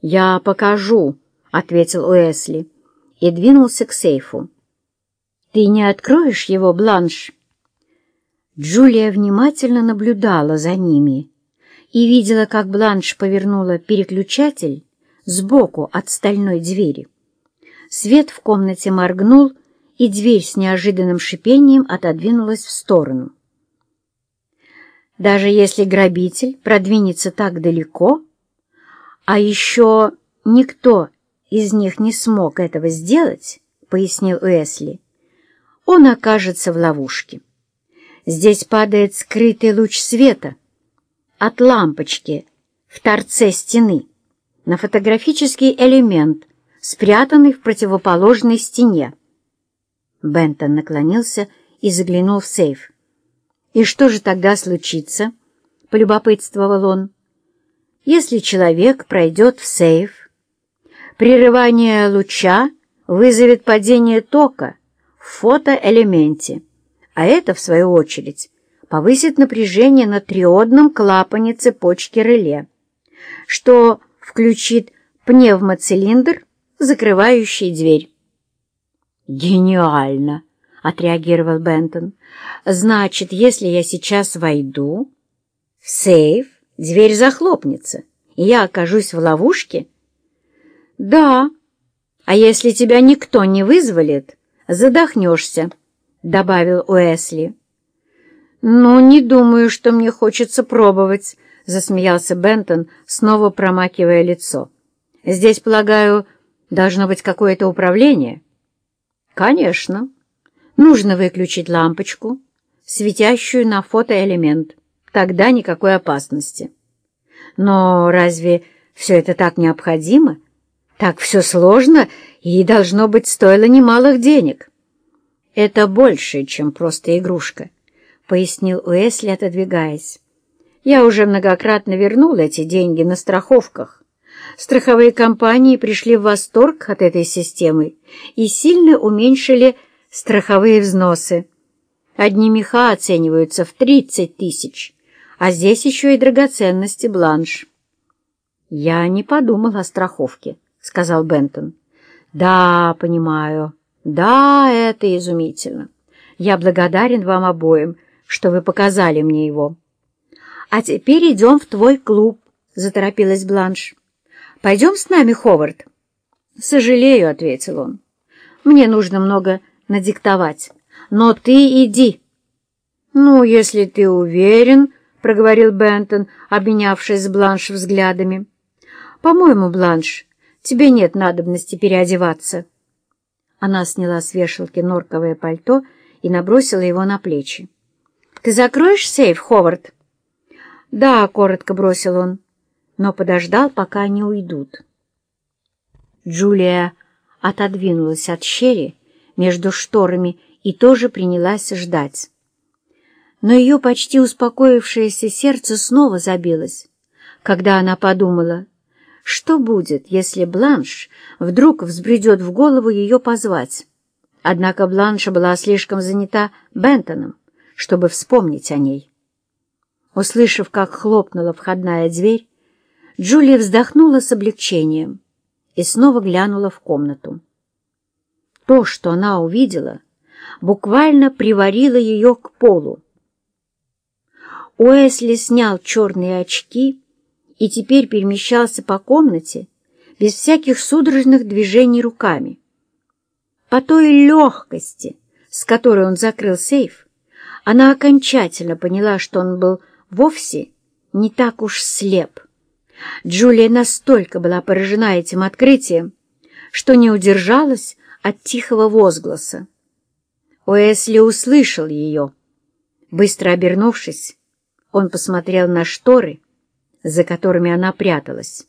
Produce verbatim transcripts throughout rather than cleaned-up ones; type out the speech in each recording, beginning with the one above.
«Я покажу», — ответил Уэсли и двинулся к сейфу. «Ты не откроешь его, Бланш?» Джулия внимательно наблюдала за ними и видела, как Бланш повернула переключатель сбоку от стальной двери. Свет в комнате моргнул, и дверь с неожиданным шипением отодвинулась в сторону. Даже если грабитель продвинется так далеко, а еще никто из них не смог этого сделать, — пояснил Уэсли, — он окажется в ловушке. Здесь падает скрытый луч света от лампочки в торце стены на фотографический элемент, спрятанный в противоположной стене. Бентон наклонился и заглянул в сейф. «И что же тогда случится?» — полюбопытствовал он. «Если человек пройдет в сейф, прерывание луча вызовет падение тока в фотоэлементе, а это, в свою очередь, повысит напряжение на триодном клапане цепочки реле, что включит пневмоцилиндр, закрывающий дверь». «Гениально!» — отреагировал Бентон. «Значит, если я сейчас войду в сейф, дверь захлопнется, и я окажусь в ловушке?» «Да, а если тебя никто не вызволит, задохнешься», — добавил Уэсли. «Ну, не думаю, что мне хочется пробовать», — засмеялся Бентон, снова промакивая лицо. «Здесь, полагаю, должно быть какое-то управление?» «Конечно. Нужно выключить лампочку, светящую на фотоэлемент. Тогда никакой опасности. Но разве все это так необходимо? Так все сложно и, должно быть, стоило немалых денег». «Это больше, чем просто игрушка», — пояснил Уэсли, отодвигаясь. «Я уже многократно вернул эти деньги на страховках. Страховые компании пришли в восторг от этой системы и сильно уменьшили страховые взносы. Одни меха оцениваются в тридцать тысяч, а здесь еще и драгоценности, Бланш». «Я не подумал о страховке», — сказал Бентон. «Да, понимаю. Да, это изумительно. Я благодарен вам обоим, что вы показали мне его». «А теперь идем в твой клуб», — заторопилась Бланш. «Пойдем с нами, Ховард?» «Сожалею», — ответил он. «Мне нужно много надиктовать. Но ты иди». «Ну, если ты уверен», — проговорил Бентон, обменявшись с Бланш взглядами. «По-моему, Бланш, тебе нет надобности переодеваться». Она сняла с вешалки норковое пальто и набросила его на плечи. «Ты закроешь сейф, Ховард?» «Да», — коротко бросил он, но подождал, пока они уйдут. Джулия отодвинулась от щели между шторами и тоже принялась ждать. Но ее почти успокоившееся сердце снова забилось, когда она подумала, что будет, если Бланш вдруг взбредет в голову ее позвать. Однако Бланш была слишком занята Бентоном, чтобы вспомнить о ней. Услышав, как хлопнула входная дверь, Джулия вздохнула с облегчением и снова глянула в комнату. То, что она увидела, буквально приварило ее к полу. Уэсли снял черные очки и теперь перемещался по комнате без всяких судорожных движений руками. По той легкости, с которой он закрыл сейф, она окончательно поняла, что он был вовсе не так уж слеп. Джулия настолько была поражена этим открытием, что не удержалась от тихого возгласа. Уэсли услышал ее. Быстро обернувшись, он посмотрел на шторы, за которыми она пряталась.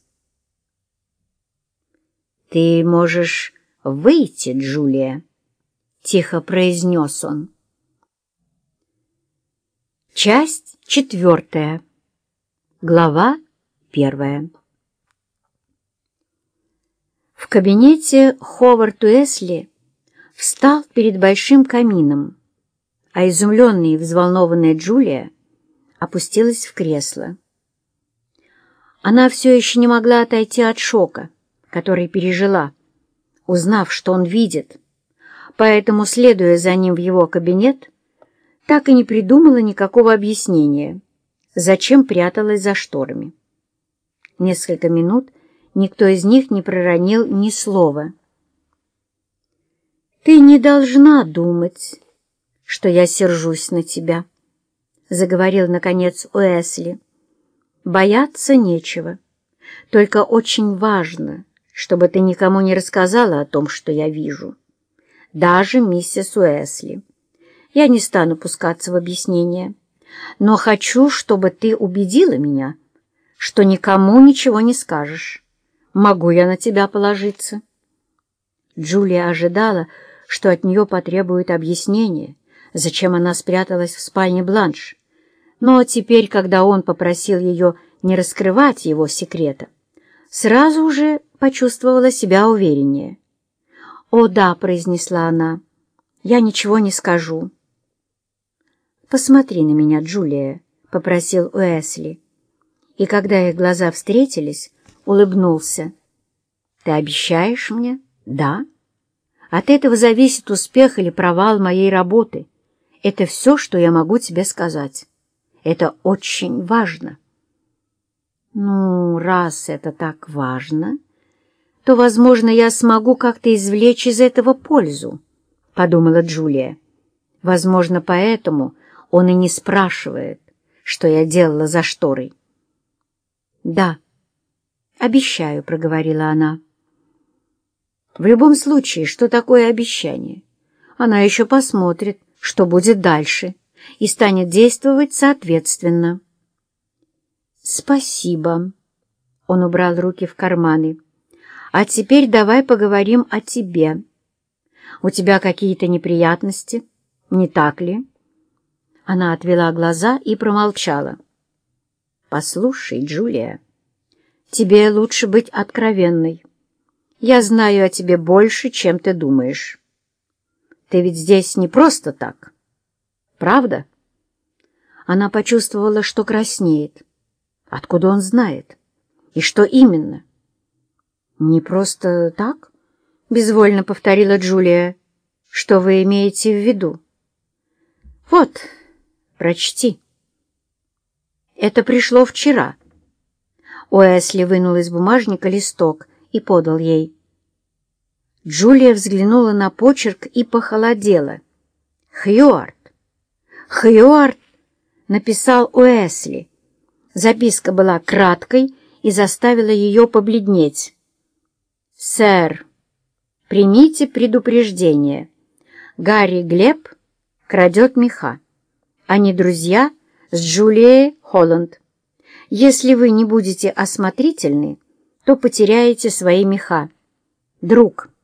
«Ты можешь выйти, Джулия», — тихо произнес он. Часть четвертая. Глава первая. В кабинете Ховард Уэсли встал перед большим камином, а изумленная и взволнованная Джулия опустилась в кресло. Она все еще не могла отойти от шока, который пережила, узнав, что он видит, поэтому, следуя за ним в его кабинет, так и не придумала никакого объяснения, зачем пряталась за шторами. Несколько минут никто из них не проронил ни слова. «Ты не должна думать, что я сержусь на тебя», — заговорил, наконец, Уэсли. «Бояться нечего. Только очень важно, чтобы ты никому не рассказала о том, что я вижу. Даже миссис Уэсли. Я не стану пускаться в объяснение, но хочу, чтобы ты убедила меня, что никому ничего не скажешь. Могу я на тебя положиться?» Джулия ожидала, что от нее потребует объяснения, зачем она спряталась в спальне Бланш. Но теперь, когда он попросил ее не раскрывать его секрета, сразу уже почувствовала себя увереннее. «О да», — произнесла она, — «я ничего не скажу». «Посмотри на меня, Джулия», — попросил Уэсли. И когда их глаза встретились, улыбнулся. «Ты обещаешь мне?» «Да. От этого зависит успех или провал моей работы. Это все, что я могу тебе сказать. Это очень важно». «Ну, раз это так важно, то, возможно, я смогу как-то извлечь из этого пользу», — подумала Джулия. «Возможно, поэтому он и не спрашивает, что я делала за шторой». «Да, обещаю», — проговорила она. В любом случае, что такое обещание? Она еще посмотрит, что будет дальше, и станет действовать соответственно. «Спасибо», — он убрал руки в карманы. «А теперь давай поговорим о тебе. У тебя какие-то неприятности, не так ли?» Она отвела глаза и промолчала. «Послушай, Джулия, тебе лучше быть откровенной. Я знаю о тебе больше, чем ты думаешь. Ты ведь здесь не просто так, правда?» Она почувствовала, что краснеет. Откуда он знает? И что именно? «Не просто так?» — безвольно повторила Джулия. «Что вы имеете в виду?» «Вот, прочти». «Это пришло вчера». Уэсли вынул из бумажника листок и подал ей. Джулия взглянула на почерк и похолодела. «Хьюарт! Хьюарт!» — написал Уэсли. Записка была краткой и заставила ее побледнеть. «Сэр, примите предупреждение. Гарри Глеб крадет меха. Они друзья с Джулией Холланд. Если вы не будете осмотрительны, то потеряете свои меха. Друг».